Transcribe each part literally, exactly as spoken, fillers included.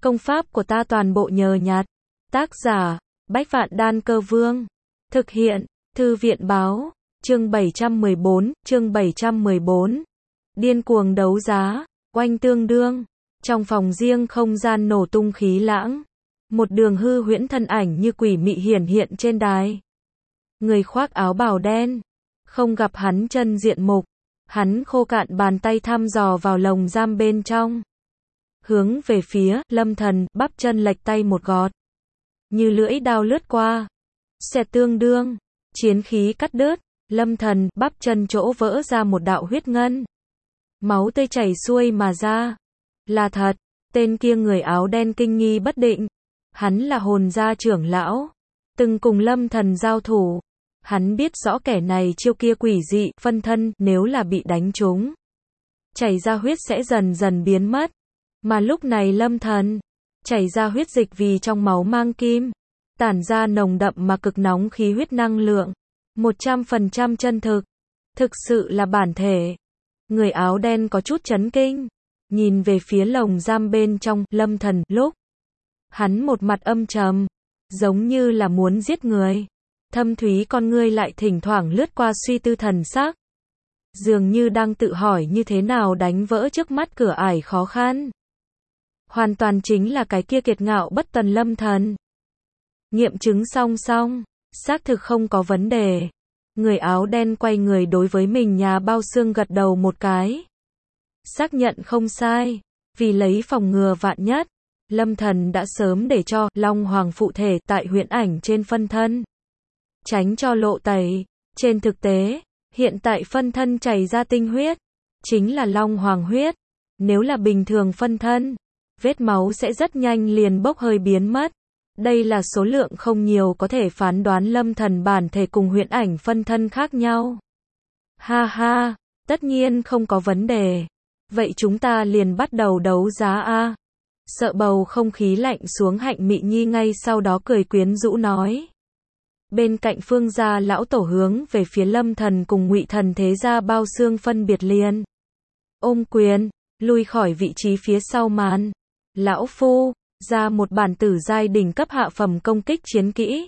Công pháp của ta toàn bộ nhờ nhặt. Tác giả, Bách Vạn Đan Cơ Vương. Thực hiện, Thư viện Báo. Chương bảy trăm mười bốn, chương bảy trăm mười bốn. Điên cuồng đấu giá, oanh tương đương. Trong phòng riêng không gian nổ tung khí lãng. Một đường hư huyễn thân ảnh như quỷ mị hiển hiện trên đài. Người khoác áo bào đen. Không gặp hắn chân diện mục. Hắn khô cạn bàn tay thăm dò vào lồng giam bên trong. Hướng về phía, Lâm Thần, bắp chân lệch tay một gọt. Như lưỡi đao lướt qua. Xẹt tương đương. Chiến khí cắt đứt. Lâm Thần, bắp chân chỗ vỡ ra một đạo huyết ngân. Máu tươi chảy xuôi mà ra. Là thật. Tên kia người áo đen kinh nghi bất định. Hắn là hồn gia trưởng lão. Từng cùng Lâm Thần giao thủ. Hắn biết rõ kẻ này chiêu kia quỷ dị, phân thân, nếu là bị đánh trúng. Chảy ra huyết sẽ dần dần biến mất. Mà lúc này Lâm Thần, chảy ra huyết dịch vì trong máu mang kim. Tản ra nồng đậm mà cực nóng khí huyết năng lượng. một trăm phần trăm chân thực. Thực sự là bản thể. Người áo đen có chút chấn kinh. Nhìn về phía lồng giam bên trong, Lâm Thần, lúc. Hắn một mặt âm trầm. Giống như là muốn giết người. Thâm thúy con ngươi lại thỉnh thoảng lướt qua suy tư thần sắc. Dường như đang tự hỏi như thế nào đánh vỡ trước mắt cửa ải khó khăn. Hoàn toàn chính là cái kia kiệt ngạo bất tần Lâm Thần. Nghiệm chứng song song, xác thực không có vấn đề. Người áo đen quay người đối với mình nhà bao xương gật đầu một cái. Xác nhận không sai, vì lấy phòng ngừa vạn nhất, Lâm Thần đã sớm để cho Long Hoàng phụ thể tại huyễn ảnh trên phân thân. Tránh cho lộ tẩy. Trên thực tế, hiện tại phân thân chảy ra tinh huyết, chính là Long Hoàng huyết. Nếu là bình thường phân thân, vết máu sẽ rất nhanh liền bốc hơi biến mất. Đây là số lượng không nhiều có thể phán đoán Lâm Thần bản thể cùng huyễn ảnh phân thân khác nhau. Ha ha, tất nhiên không có vấn đề. Vậy chúng ta liền bắt đầu đấu giá a. Sợ bầu không khí lạnh xuống, Hạnh Mị Nhi ngay sau đó cười quyến rũ nói. Bên cạnh Phương gia lão tổ hướng về phía Lâm Thần cùng Ngụy Thần thế gia bao xương phân biệt liền. Ôm quyền, lui khỏi vị trí phía sau màn. Lão phu, ra một bản tử giai đỉnh cấp hạ phẩm công kích chiến kỹ.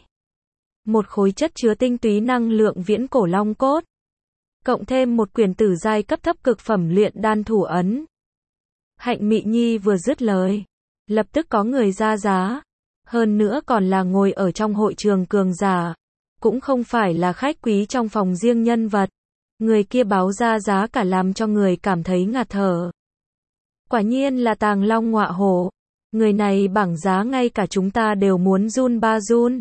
Một khối chất chứa tinh túy năng lượng viễn cổ long cốt. Cộng thêm một quyển tử giai cấp thấp cực phẩm luyện đan thủ ấn. Hạnh Mị Nhi vừa dứt lời, lập tức có người ra giá. Hơn nữa còn là ngồi ở trong hội trường cường giả. Cũng không phải là khách quý trong phòng riêng nhân vật. Người kia báo ra giá cả làm cho người cảm thấy ngạt thở. Quả nhiên là tàng long ngọa hổ. Người này bảng giá ngay cả chúng ta đều muốn run ba run.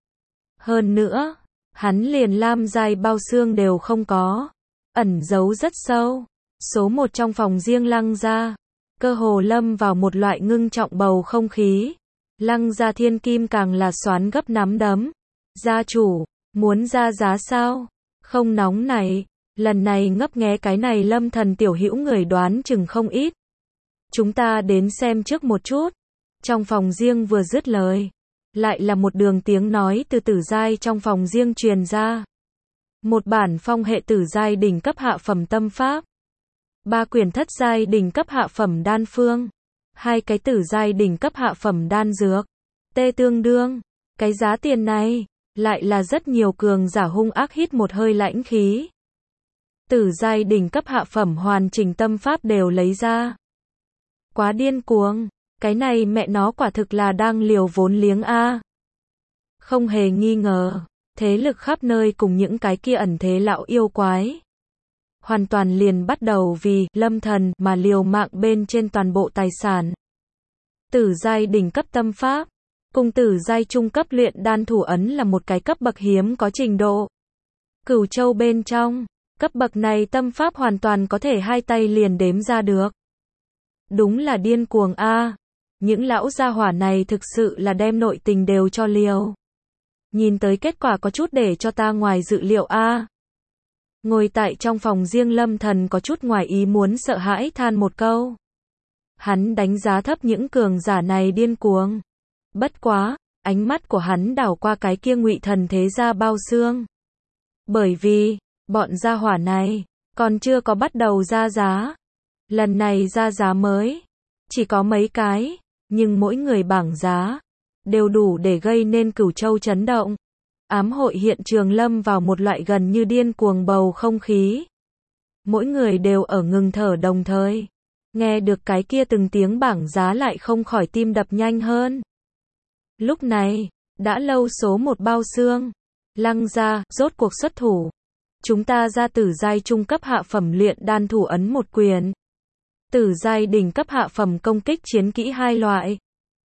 Hơn nữa, hắn liền lam giai bao xương đều không có. Ẩn giấu rất sâu. Số một trong phòng riêng Lăng gia. Cơ hồ lâm vào một loại ngưng trọng bầu không khí. Lăng gia thiên kim càng là xoán gấp nắm đấm. Gia chủ, muốn ra giá sao? Không nóng này. Lần này ngấp nghé cái này Lâm Thần tiểu hữu người đoán chừng không ít. Chúng ta đến xem trước một chút. Trong phòng riêng vừa dứt lời, lại là một đường tiếng nói từ tử giai trong phòng riêng truyền ra. Một bản phong hệ tử giai đỉnh cấp hạ phẩm tâm pháp. Ba quyển thất giai đỉnh cấp hạ phẩm đan phương. Hai cái tử giai đỉnh cấp hạ phẩm đan dược. Tê tương đương. Cái giá tiền này, lại là rất nhiều cường giả hung ác hít một hơi lãnh khí. Tử giai đỉnh cấp hạ phẩm hoàn chỉnh tâm pháp đều lấy ra. Quá điên cuồng. Cái này mẹ nó quả thực là đang liều vốn liếng a. Không hề nghi ngờ, thế lực khắp nơi cùng những cái kia ẩn thế lão yêu quái. Hoàn toàn liền bắt đầu vì Lâm Thần mà liều mạng bên trên toàn bộ tài sản. Tử giai đỉnh cấp tâm pháp, cùng tử giai trung cấp luyện đan thủ ấn là một cái cấp bậc hiếm có trình độ. Cửu châu bên trong, cấp bậc này tâm pháp hoàn toàn có thể hai tay liền đếm ra được. Đúng là điên cuồng a. Những lão gia hỏa này thực sự là đem nội tình đều cho liều. Nhìn tới kết quả có chút để cho ta ngoài dự liệu a. Ngồi tại trong phòng riêng Lâm Thần có chút ngoài ý muốn sợ hãi than một câu. Hắn đánh giá thấp những cường giả này điên cuồng. Bất quá, ánh mắt của hắn đảo qua cái kia Ngụy Thần thế gia bao xương. Bởi vì, bọn gia hỏa này, còn chưa có bắt đầu ra giá. Lần này ra giá mới, chỉ có mấy cái. nhưng mỗi người bảng giá đều đủ để gây nên Cửu Châu chấn động. Ám hội hiện trường lâm vào một loại gần như điên cuồng bầu không khí. Mỗi người đều ở ngừng thở đồng thời. Nghe được cái kia từng tiếng bảng giá lại không khỏi tim đập nhanh hơn. Lúc này, đã lâu số một bao xương. Lăng gia, rốt cuộc xuất thủ. Chúng ta ra tử giai trung cấp hạ phẩm luyện đan thủ ấn một quyền. Tử giai đỉnh cấp hạ phẩm công kích chiến kỹ hai loại.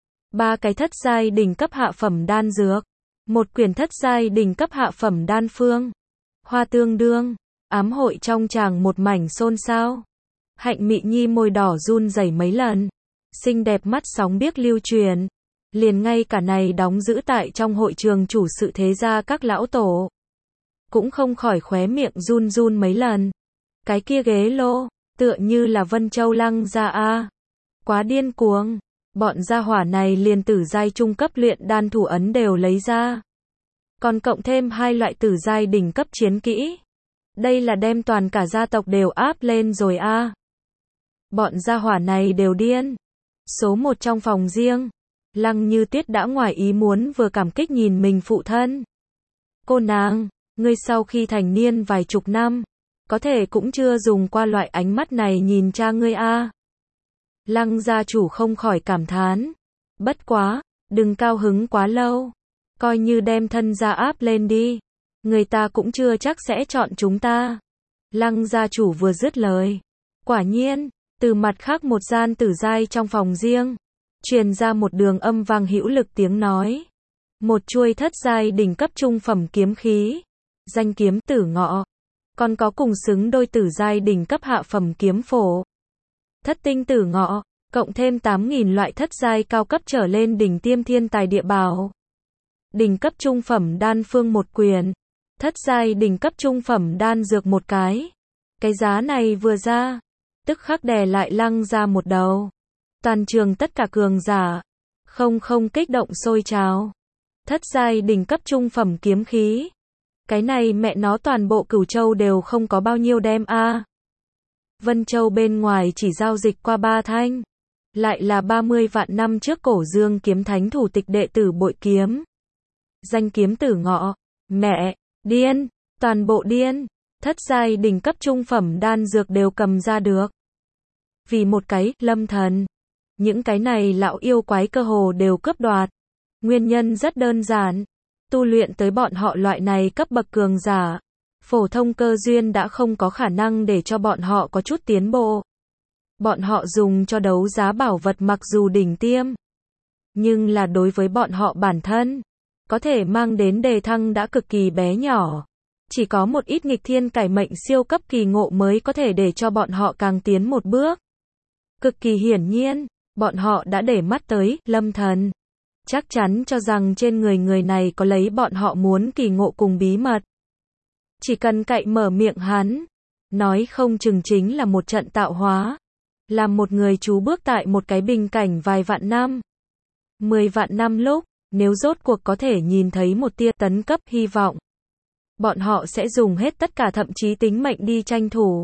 Ba cái thất giai đỉnh cấp hạ phẩm đan dược. Một quyền thất giai đỉnh cấp hạ phẩm đan phương. Hoa tương đương. Ám hội trong tràng một mảnh xôn xao. Hạnh Mị Nhi môi đỏ run rẩy mấy lần. Xinh đẹp mắt sóng biếc lưu truyền. Liền ngay cả này đóng giữ tại trong hội trường chủ sự thế gia các lão tổ. Cũng không khỏi khóe miệng run run mấy lần. Cái kia ghế lô, tựa như là Vân Châu Lăng gia a. Quá điên cuồng. Bọn gia hỏa này liền tử giai trung cấp luyện đan thủ ấn đều lấy ra. Còn cộng thêm hai loại tử giai đỉnh cấp chiến kỹ. Đây là đem toàn cả gia tộc đều áp lên rồi a. Bọn gia hỏa này đều điên. Số một trong phòng riêng. Lăng Như Tuyết đã ngoài ý muốn vừa cảm kích nhìn mình phụ thân. Cô nàng, ngươi sau khi thành niên vài chục năm, có thể cũng chưa dùng qua loại ánh mắt này nhìn cha ngươi a. Lăng gia chủ không khỏi cảm thán. Bất quá, đừng cao hứng quá lâu. Coi như đem thân gia áp lên đi. Người ta cũng chưa chắc sẽ chọn chúng ta. Lăng gia chủ vừa dứt lời. Quả nhiên, từ mặt khác một gian tử giai trong phòng riêng, truyền ra một đường âm vang hữu lực tiếng nói. Một chuôi thất giai đỉnh cấp trung phẩm kiếm khí. Danh kiếm Tử Ngọ. Còn có cùng xứng đôi tử giai đỉnh cấp hạ phẩm kiếm phổ. Thất tinh Tử Ngọ, cộng thêm tám nghìn loại thất giai cao cấp trở lên đỉnh tiêm thiên tài địa bảo. Đỉnh cấp trung phẩm đan phương một quyền. Thất giai đỉnh cấp trung phẩm đan dược một cái. Cái giá này vừa ra, tức khắc đè lại Lăng ra một đầu. Toàn trường tất cả cường giả, không không kích động sôi trào. Thất giai đỉnh cấp trung phẩm kiếm khí. Cái này mẹ nó toàn bộ Cửu Châu đều không có bao nhiêu đem a. Vân Châu bên ngoài chỉ giao dịch qua ba thanh. Lại là ba mươi vạn năm trước cổ dương kiếm thánh thủ tịch đệ tử bội kiếm. Danh kiếm Tử Ngọ. Mẹ, điên, toàn bộ điên. Thất giai đỉnh cấp trung phẩm đan dược đều cầm ra được. Vì một cái, lâm thần. Những cái này lão yêu quái cơ hồ đều cướp đoạt. Nguyên nhân rất đơn giản. Tu luyện tới bọn họ loại này cấp bậc cường giả. Phổ thông cơ duyên đã không có khả năng để cho bọn họ có chút tiến bộ. Bọn họ dùng cho đấu giá bảo vật mặc dù đỉnh tiêm. Nhưng là đối với bọn họ bản thân. Có thể mang đến đề thăng đã cực kỳ bé nhỏ. Chỉ có một ít nghịch thiên cải mệnh siêu cấp kỳ ngộ mới có thể để cho bọn họ càng tiến một bước. Cực kỳ hiển nhiên, bọn họ đã để mắt tới lâm thần. Chắc chắn cho rằng trên người người này có lấy bọn họ muốn kỳ ngộ cùng bí mật. Chỉ cần cậy mở miệng hắn, nói không chừng chính là một trận tạo hóa. Làm một người trú bước tại một cái bình cảnh vài vạn năm. Mười vạn năm lúc, nếu rốt cuộc có thể nhìn thấy một tia tấn cấp hy vọng. Bọn họ sẽ dùng hết tất cả thậm chí tính mệnh đi tranh thủ.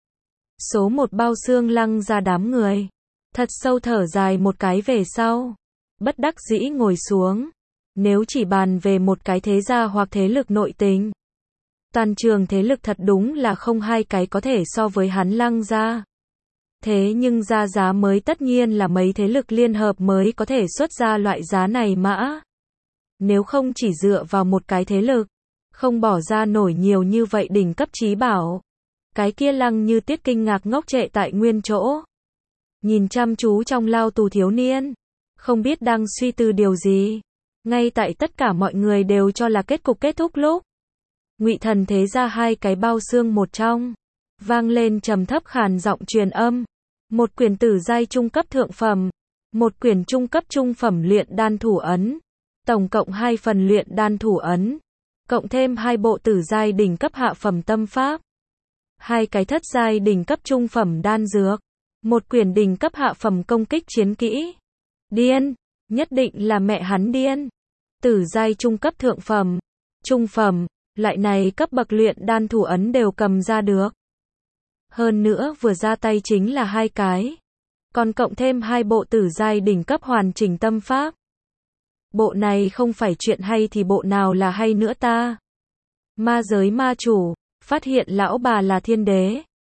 Số một bao xương Lăng ra đám người. Thật sâu thở dài một cái về sau. Bất đắc dĩ ngồi xuống. Nếu chỉ bàn về một cái thế gia hoặc thế lực nội tình. Toàn trường thế lực thật đúng là không hai cái có thể so với hắn Lăng ra. Thế nhưng ra giá mới tất nhiên là mấy thế lực liên hợp mới có thể xuất ra loại giá này mã. Nếu không chỉ dựa vào một cái thế lực, không bỏ ra nổi nhiều như vậy đỉnh cấp trí bảo. Cái kia Lăng Như Tuyết kinh ngạc ngốc trệ tại nguyên chỗ. Nhìn chăm chú trong lao tù thiếu niên. Không biết đang suy tư điều gì. Ngay tại tất cả mọi người đều cho là kết cục kết thúc lúc. Ngụy Thần thế ra hai cái bao xương một trong. Vang lên trầm thấp khàn giọng truyền âm. Một quyển tử giai trung cấp thượng phẩm. Một quyển trung cấp trung phẩm luyện đan thủ ấn. Tổng cộng hai phần luyện đan thủ ấn. Cộng thêm hai bộ tử giai đỉnh cấp hạ phẩm tâm pháp. Hai cái thất giai đỉnh cấp trung phẩm đan dược. Một quyển đỉnh cấp hạ phẩm công kích chiến kỹ. Điên, nhất định là mẹ hắn điên. Tử giai trung cấp thượng phẩm, trung phẩm, loại này cấp bậc luyện đan thủ ấn đều cầm ra được. Hơn nữa vừa ra tay chính là hai cái. còn cộng thêm hai bộ tử giai đỉnh cấp hoàn chỉnh tâm pháp. Bộ này không phải chuyện hay thì bộ nào là hay nữa ta? Ma giới ma chủ, phát hiện lão bà là thiên đế.